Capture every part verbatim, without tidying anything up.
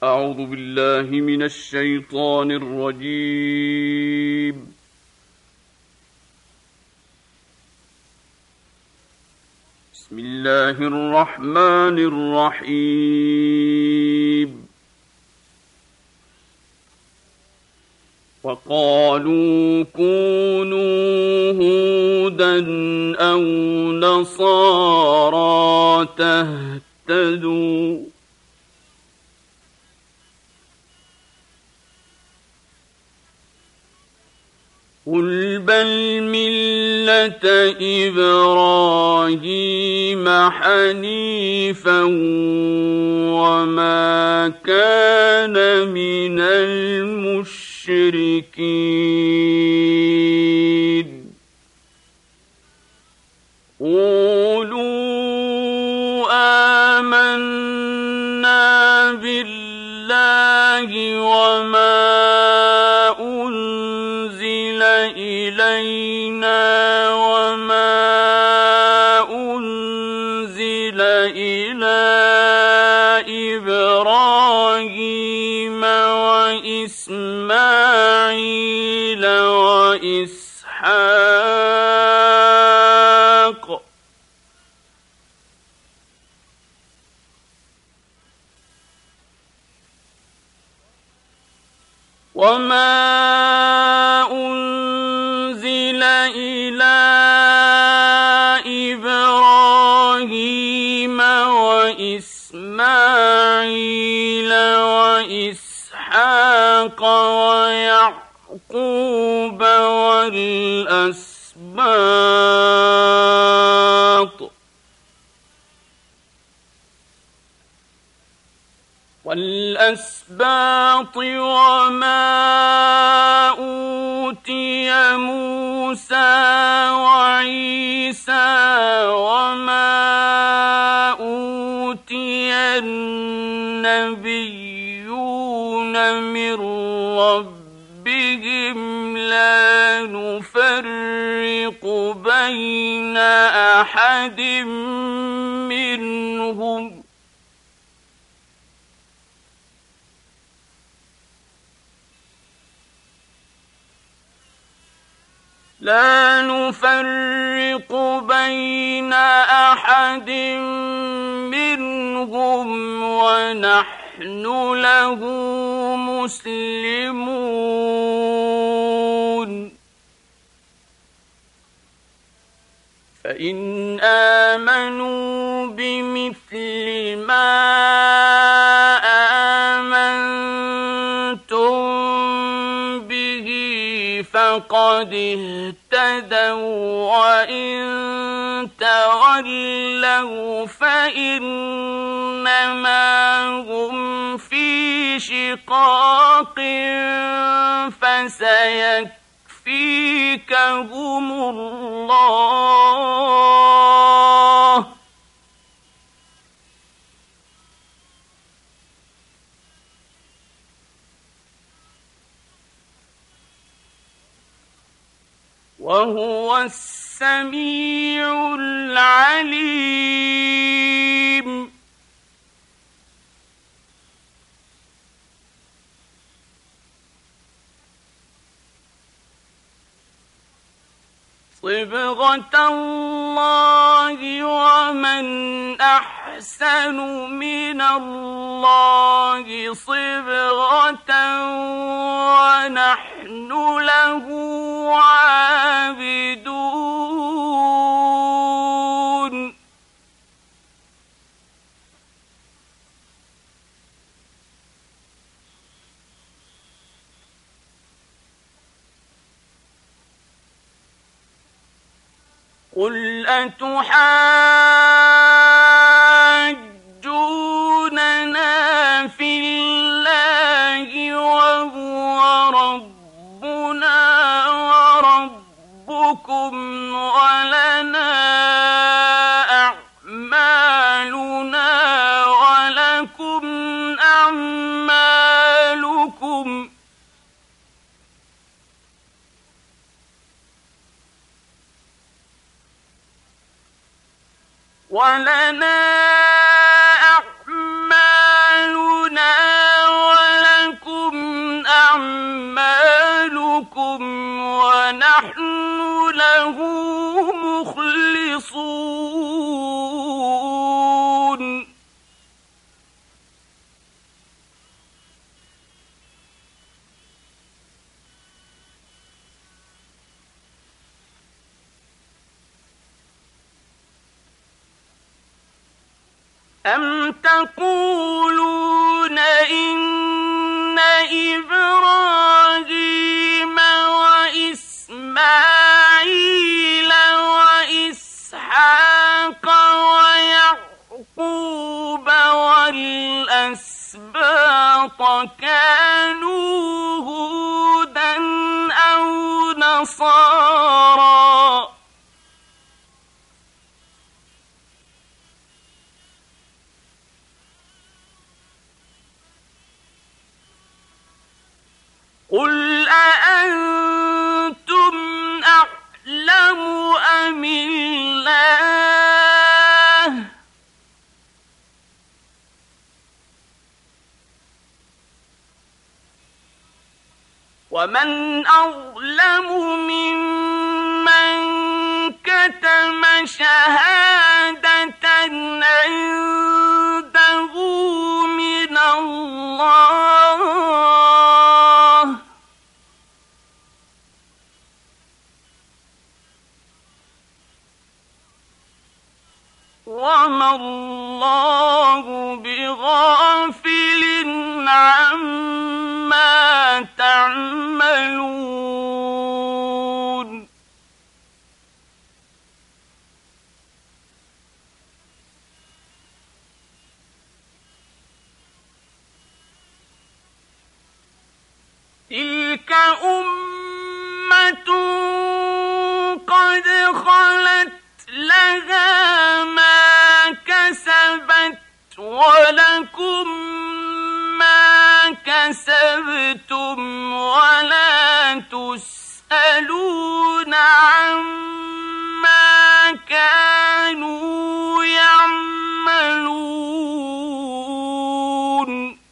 أعوذ بالله من الشيطان الرجيم. بسم الله الرحمن الرحيم. وقالوا كونوا هودا أو نصارى تهتدوا قل بل ملة إبراهيم حنيفا وما كان من المشركين قولوا آمنا بالله وما إلينا وما أنزل إلى إبراهيم وإسماعيل وإسحاق وما إسماعيل وإسحاق ويعقوب والأسباط والأسباط وما أوتي موسى وعيسى وما النبيون من ربهم لا نفرق بين أحد منهم لا نفرق بين أحد منهم ونحن له مسلمون فإن آمنوا بمثل ما آمنتم به فقد اهتدوا وإن تولوا فإنما هم في شقاق فسيكفيكهم الله وهو السميع العليم. صبغة الله ومن أحسن من الله صبغة ونحن له عابدون قل أتحاجوننا في الله وهو ربنا وربكم ولنا أعمالنا ولكم أعمالكم ولنا أعمالنا له مخلصون أم تقولون إن إبراهيم وإسماعيل وإسحاق ويعقوب والأسباط كانوا هودا أو نصارى قل أأنتم أعلم أم الله ومن أظلم ممن كتم شهادة عنده من الله وما الله بغافل عما تعملون تلك أمة قد خلت لها ما كسبت ولكم ما كسبتم ولا تسألون عما كانوا يعملون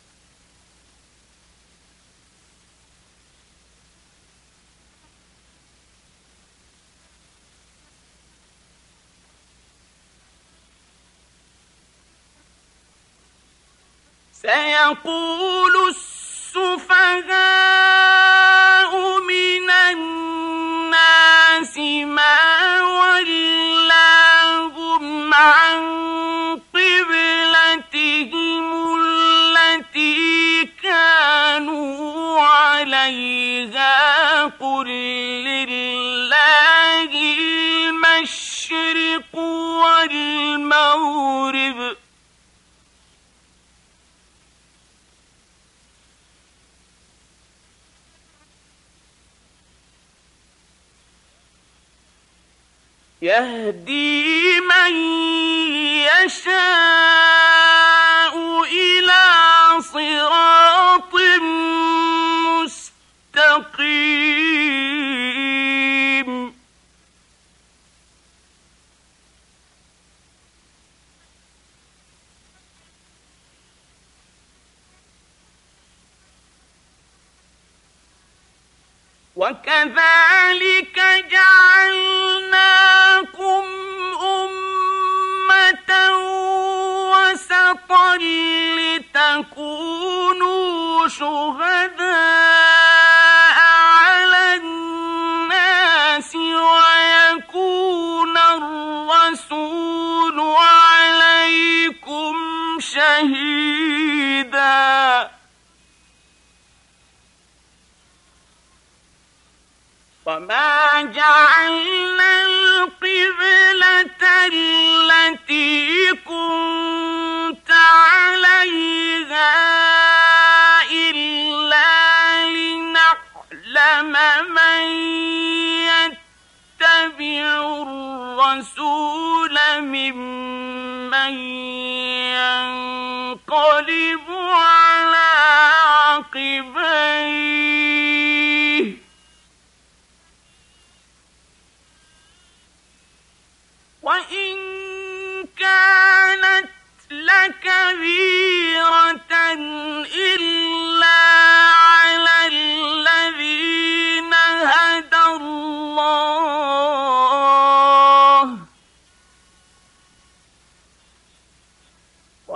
سيقول السفهاء من الناس ما ولاهم عن قبلتهم التي كانوا عليها قل لله المشرق والمغرب يهدي من يشاء إلى صراط مستقيم وكذلك جعلناكم أمة وسطا لتكونوا شهداء على الناس ويكون الرسول عليكم شهيدا وما جعلنا القبلة التي كنت عليها إلا لنعلم من يتبع الرسول ممن ينقلب على عقبيه وإن كانت لكبيرة إلا على الذين هدى الله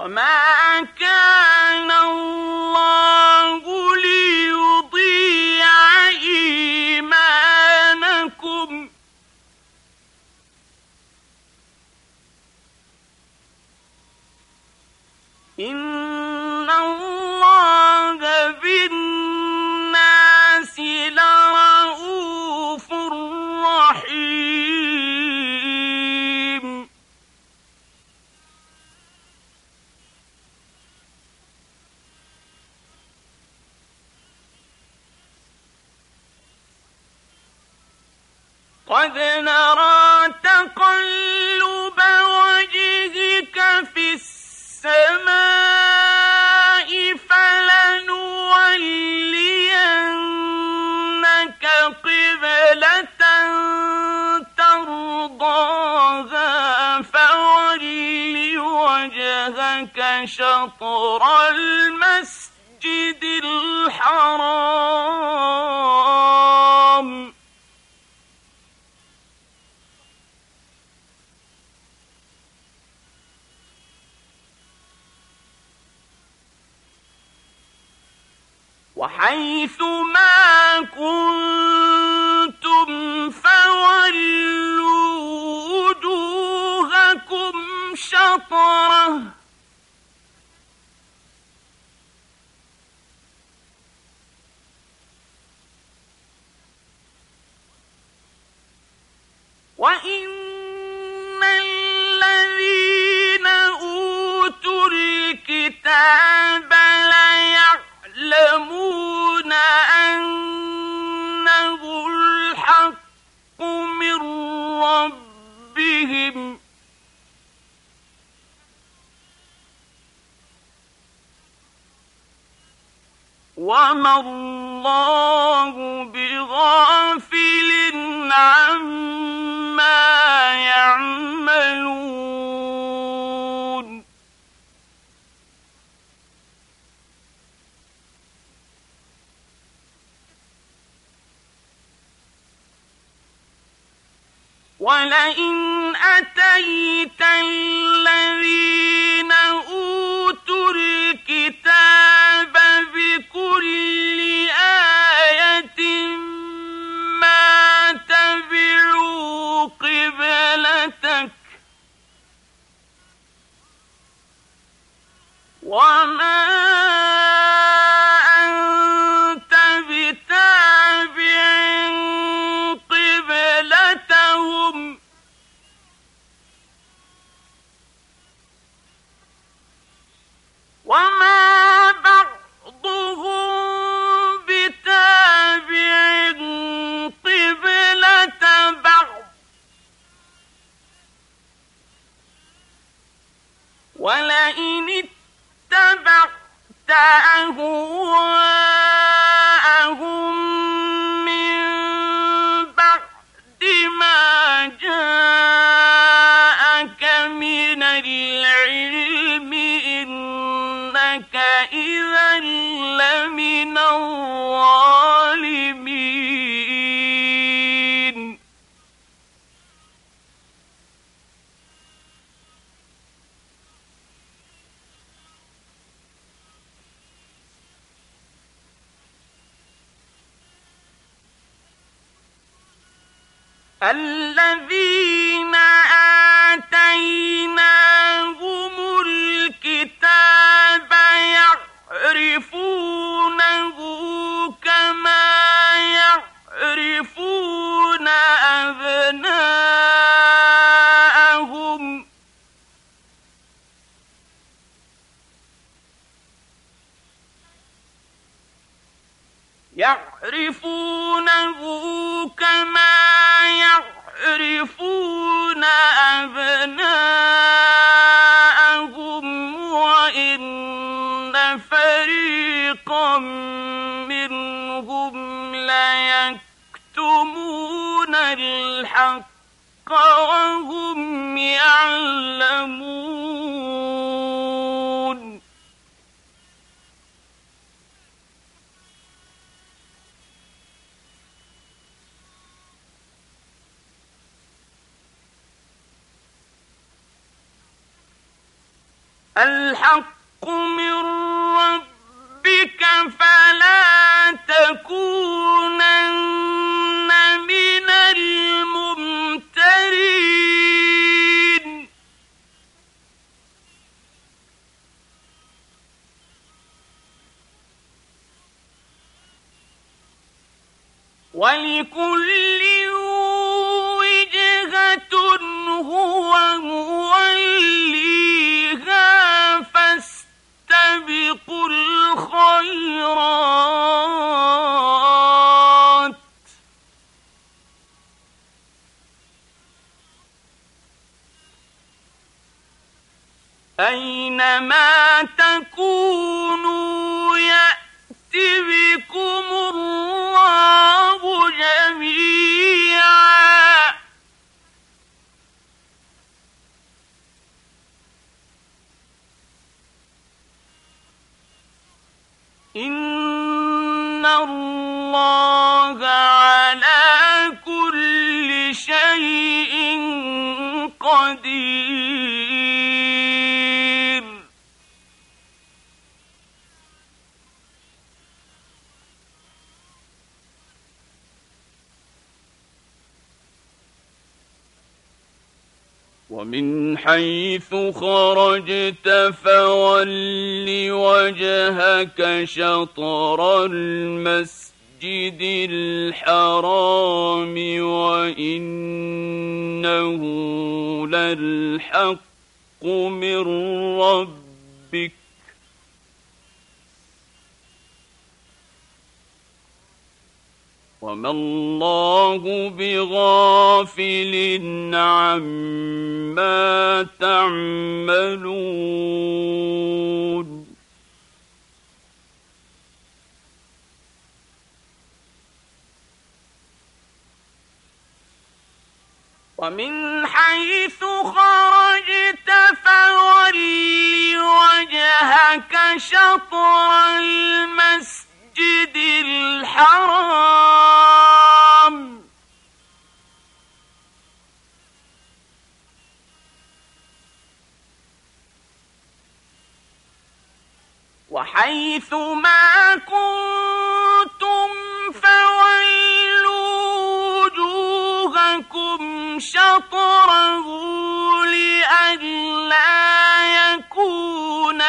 وما كان الله ليضيع إيمانكم إن الله بالناس لرءوف رحيم قد نرى تقلب وجهك في السماء فلنولينك قبلة ترضاها فول وجهك شطر المسجد الحرام وحيث ما كنتم فولوا وجوهكم شطره وإن الذين أوتوا الكتاب ليعلمون أنه الحق من ربهم وما الله بغافل عما يعملون ولئن أتيت الذين أوتوا الكتاب بكل آية ما تبعوا قبلتك وما أنت بتابع قبلتهم وما بعضهم بتابع قبلة بعض ولئن اتبعت أهواءهم من بعد ما جاءك من العلم إنك إذا لمن الظالمين الذين آتيناهم الكتاب يعرفونه كما يعرفون أبناءهم يعرفونه كما يعرفون أبناءهم وإن فريقا منهم ليكتمون الحق وهم يعلمون الحق من ربك فلا تكونن من الممترين ولكل وجهة هو موليها فاستبقوا الخيرات أينما تكونوا يأت بكم الله جميعا إن الله على كل شيء قدير ومن حيث خرجت فول وجهك شطر المسجد الحرام وإنه للحق من ربك وما الله بغافل عما تعملون ومن حيث خرجت فول وجهك شطر المسجد الحرام وحيث ما كنتم فولوا وجوهكم شطره لئلا يكون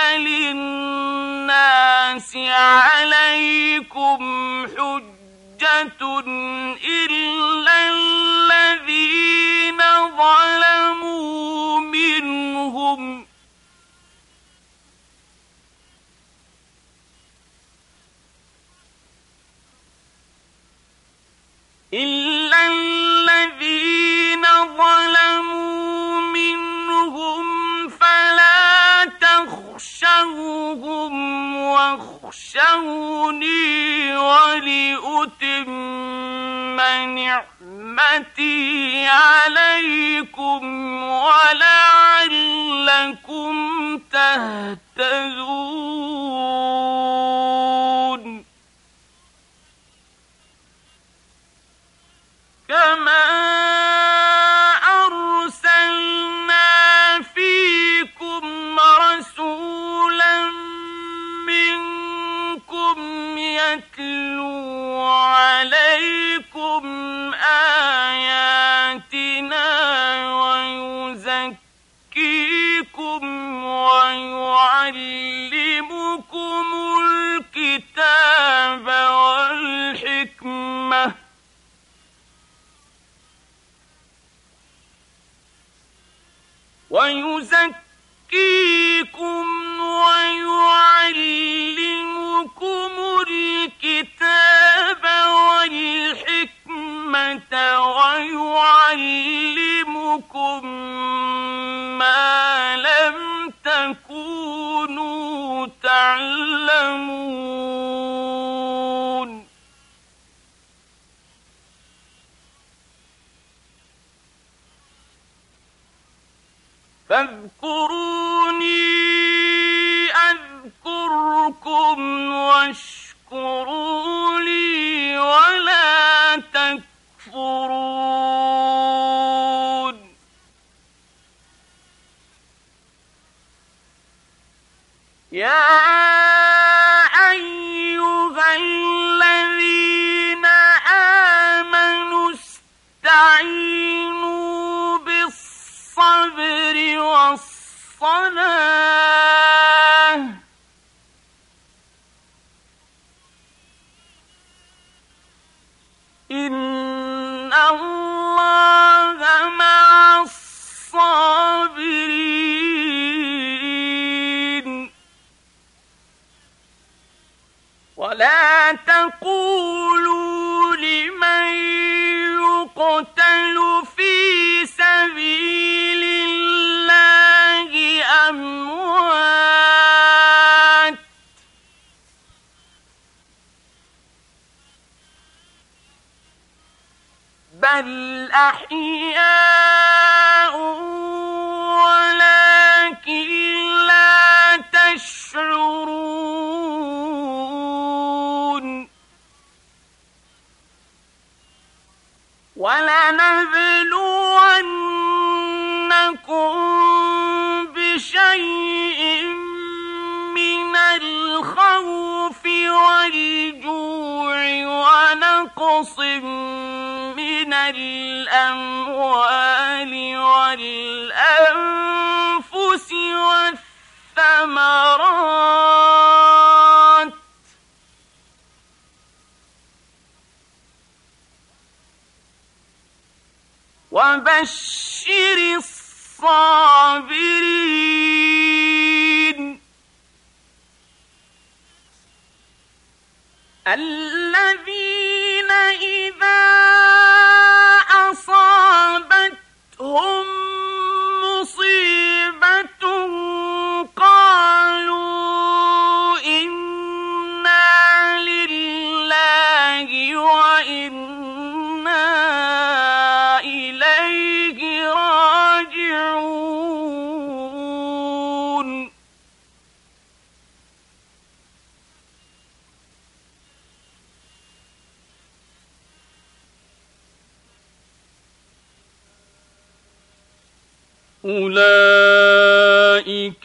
للناس عليكم حجة إلا الذين ظلموا منهم إلا الذين ظلموا منهم فلا تخشوهم واخشوني ولأتم نعمتي عليكم ولعلكم تهتدون كما أرسلنا فيكم رسولا منكم يتلو عليكم آياتنا ويزكيكم ويعلمكم الكتاب والحكمة ويزكيكم ويعلمكم الكتاب والحكمة ويعلمكم ما لم تكونوا تعلمون فاذكروني أذكركم واشكروا لي ولا تكفرون يا أيها الذين آمنوا استعينوا بالصبر والصلاة إن الله مع الصابرين ولا تقولوا لمن يقتل في سبيل الله أموات بل أحياء ولكن لا تشعرون ولنبلونكم بشيء من الخوف والجوع ونقص من الأموال والأنفس والثمرات وبشر الصابرين الذين إذا أصابتهم مصيبة قالوا إنا لله وإنا إليه راجعون أولئك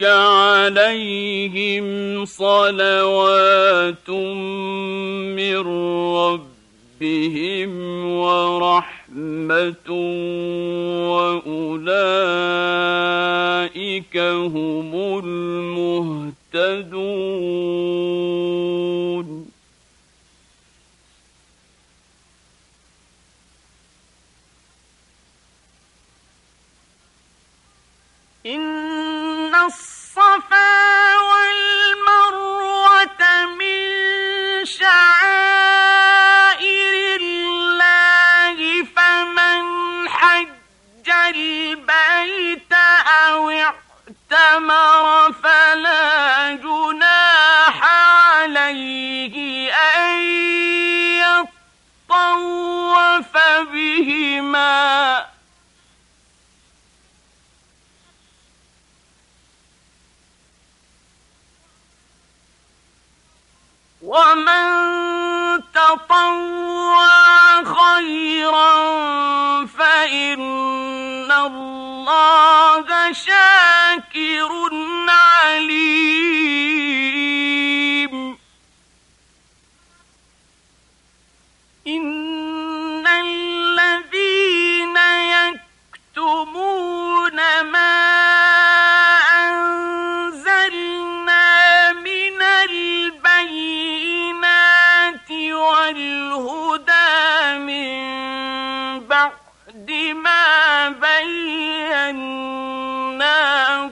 عليهم صلوات من ربهم ورحمة وأولئك هم المهتدون إن الصفا والمروة من شعائر الله فمن حج البيت أو اعتمر فلا جناح عليه أن يطوف بهما ومن تطوع خيرا فإن الله شاكر عليم إن الذين يكتمون ما والهدى من بعد ما بيناه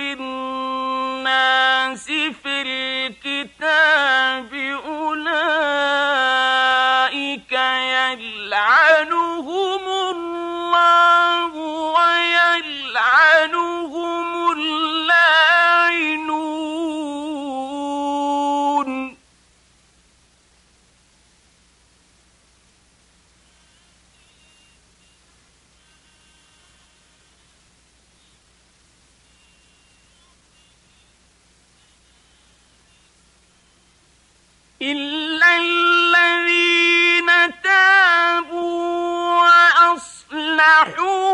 للناس في الكتاب أولئك يلعنهم الله ويلعنهم اللاعنون إلا الذين تابوا وأصلحوا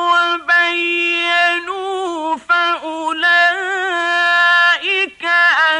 وبينوا فأولئك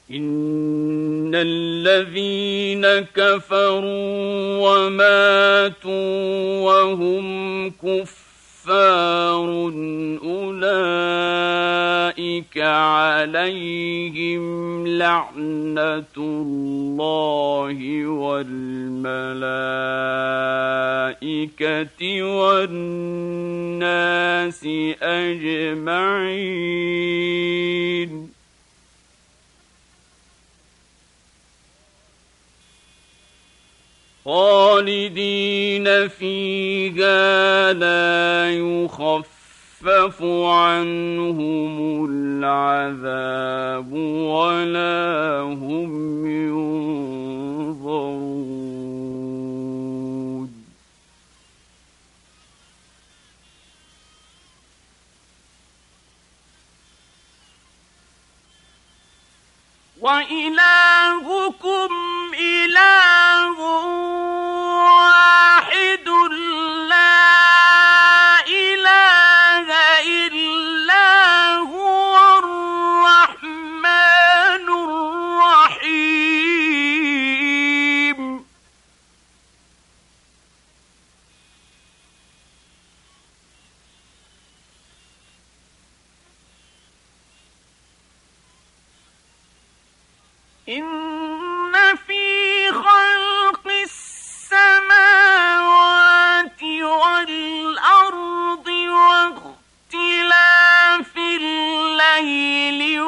إن الذين كفروا وماتوا وهم كفار أولئك عليهم لعنة الله والملائكة والناس أجمعين خالدين فيها لا يخفف عنهم العذاب ولا هم ينظرون وإلهكم إله واحد لا إله إلا هو الرحمن الرحيم إن في خلق السماوات والأرض واختلاف الليل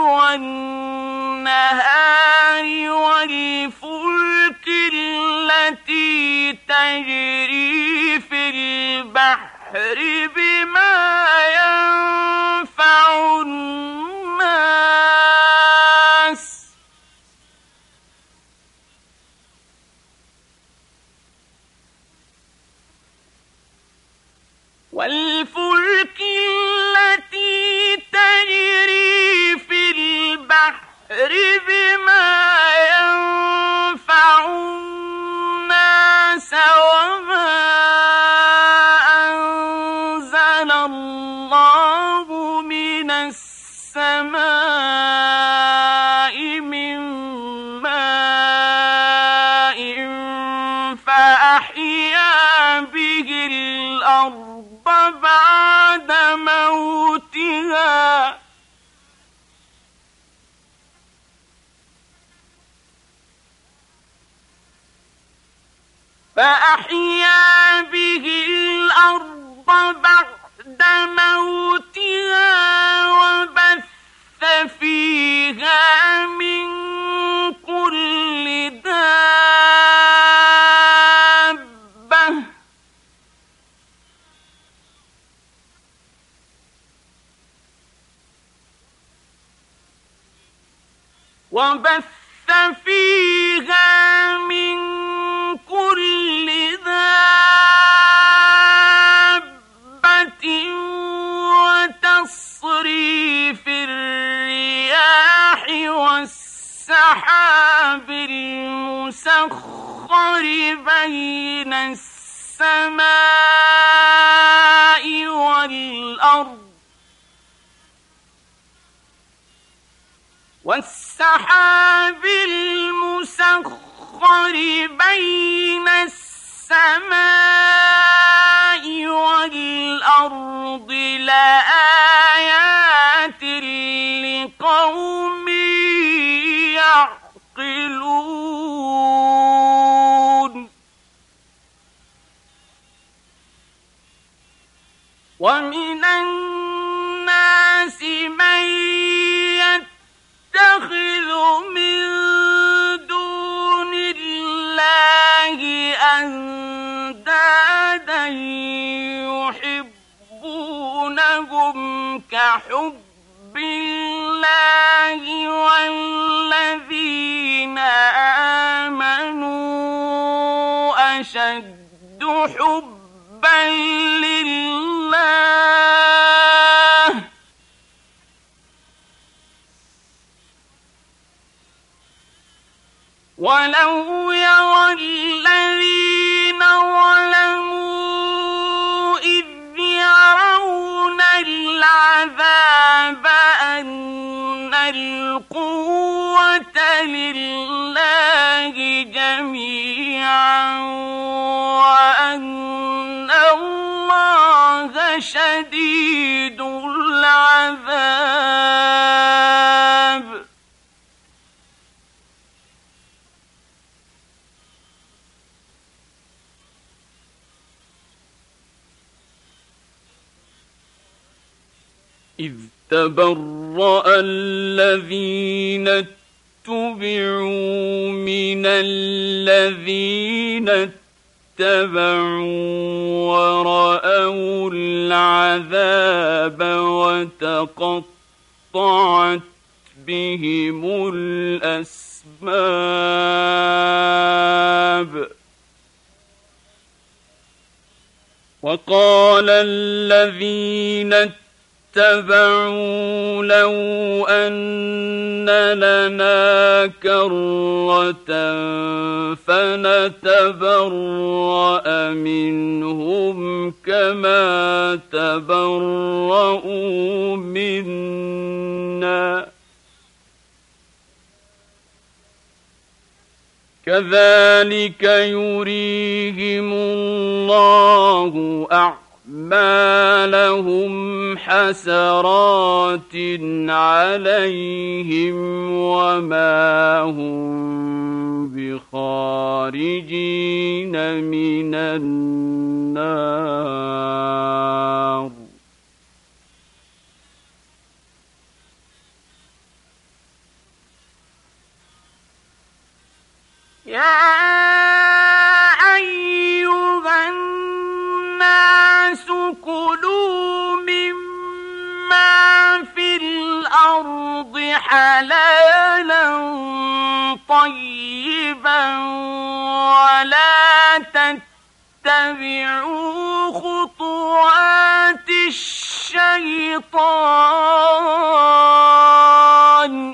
والنهار والفلك التي تجري في البحر بما ينفع الناس والفلك التي تجري في البحر بما ينفع الناس وما أنزل الله من السماء من ماء فأحيا به الأرض بعد موتها فأحيا به الأرض بعد موتها وبث فيها من كل دابة وبث فيها من كل دابة وتصريف الرياح والسحاب المسخر بين السماء والأرض والسحاب المسخر بين السماء والأرض لآيات لقوم يعقلون ومن الناس من يتخذ من دون الله أندادا يحبونهم كحب الله والذين آمنوا أشد حبا لله ولو يرى الذين ظلموا إذ يرون العذاب أن القوة شديد العذاب إذ تبرأ الذين اتبعوا من الذين اتبعوا ورأوا العذاب وتقطعت بهم الأسباب وقال الذين اتبعوا لو أن لنا كرة فنتبرأ منهم كما تبرؤوا منا كذلك يريهم الله أعمالهم حسرات عليهم وما هم بخارجين من النار يا أيها الناس كلوا مما في الأرض حلالا طيبا ولا تتبعوا خطوات الشيطان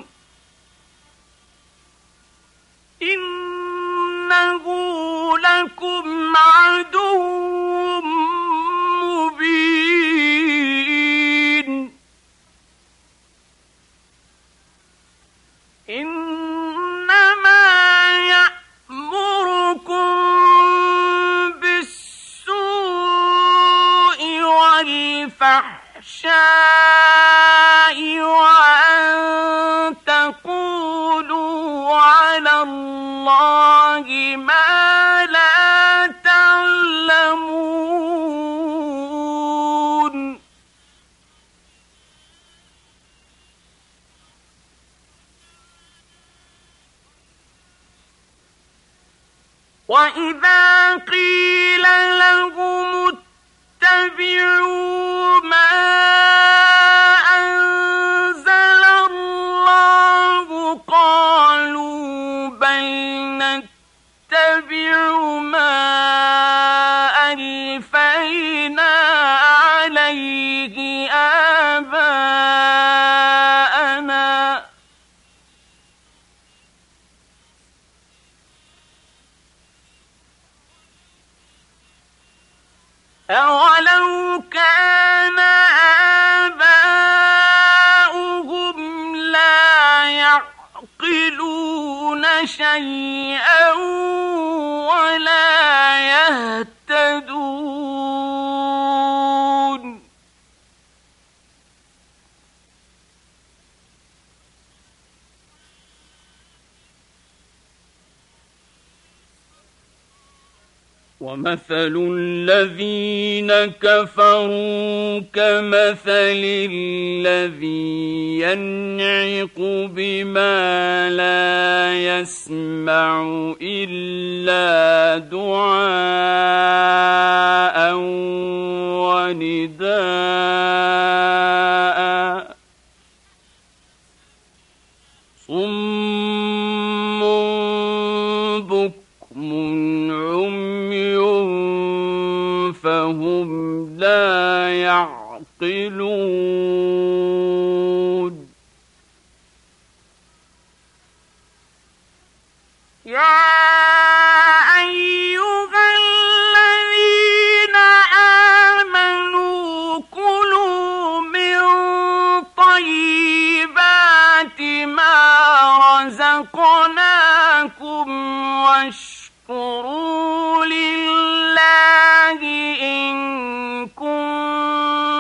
إنه لكم عدو مبين إنما يأمركم بالسوء والفحشاء وأن تقولوا على الله ما لا تعلمون وإذا قيل لهم اتبعوا ما أنزل الله قالوا بل نتبع ما ألفينا عليه آباءنا أولو كان آباؤهم لا يعقلون شيئا ولا يهتدون ومثل الذين كفروا كمثل الذي ينعق بما لا يسمع إلا دعاء ونداء صم بكم عمي فهم لا يعقلون يا أيها الذين آمنوا كلوا من طيبات ما رزقناكم واشكروا لله إن كنتم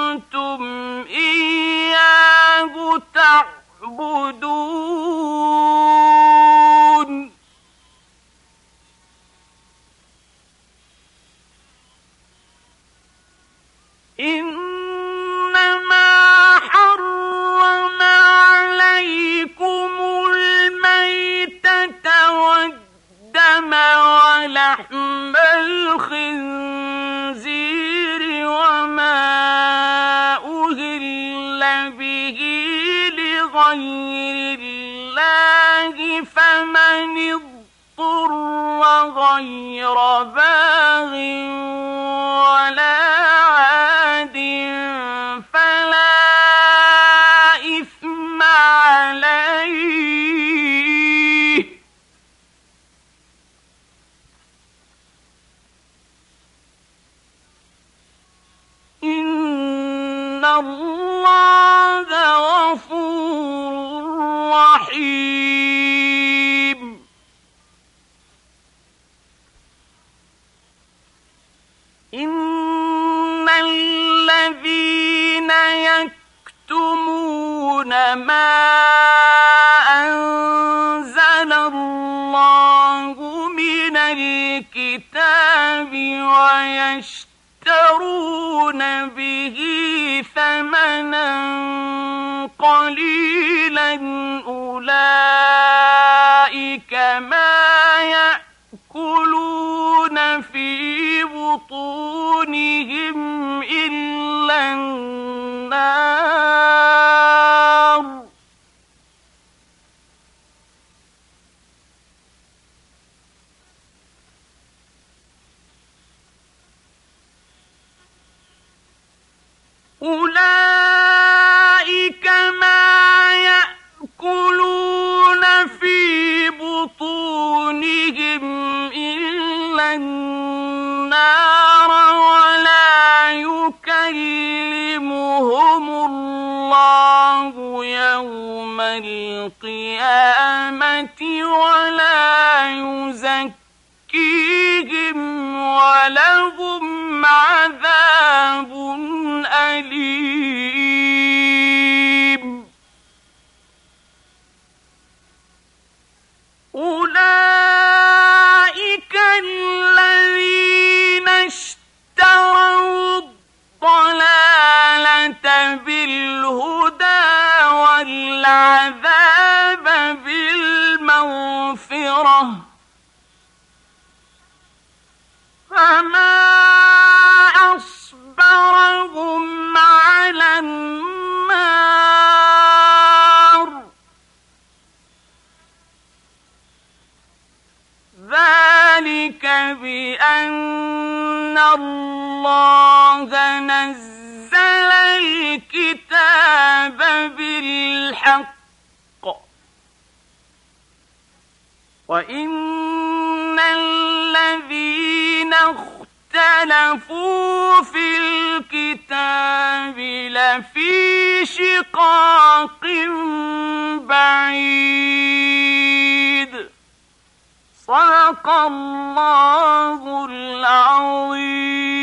غير باغ ولا عاد فلا إثم عليه إن الله غفور رحيم. إن الذين يكتمون ما أنزل الله من الكتاب ويشترون به ثمنا قليلا أولئك ما يأكلون في بطونهم إلا النار أولئك ما يأكلون في بطونهم إلا النار ولا يكلمهم الله يوم القيامة ولا يزكيهم ولهم عذاب أليم. أولئك الذين اشتروا الضلالة بالهدى والعذاب بالمغفرة فما أصبرهم على النار ذلك بأن الله نزل الكتاب بالحق وإن الذين اختلفوا في الكتاب لفي شقاق بعيد. صدق الله العظيم.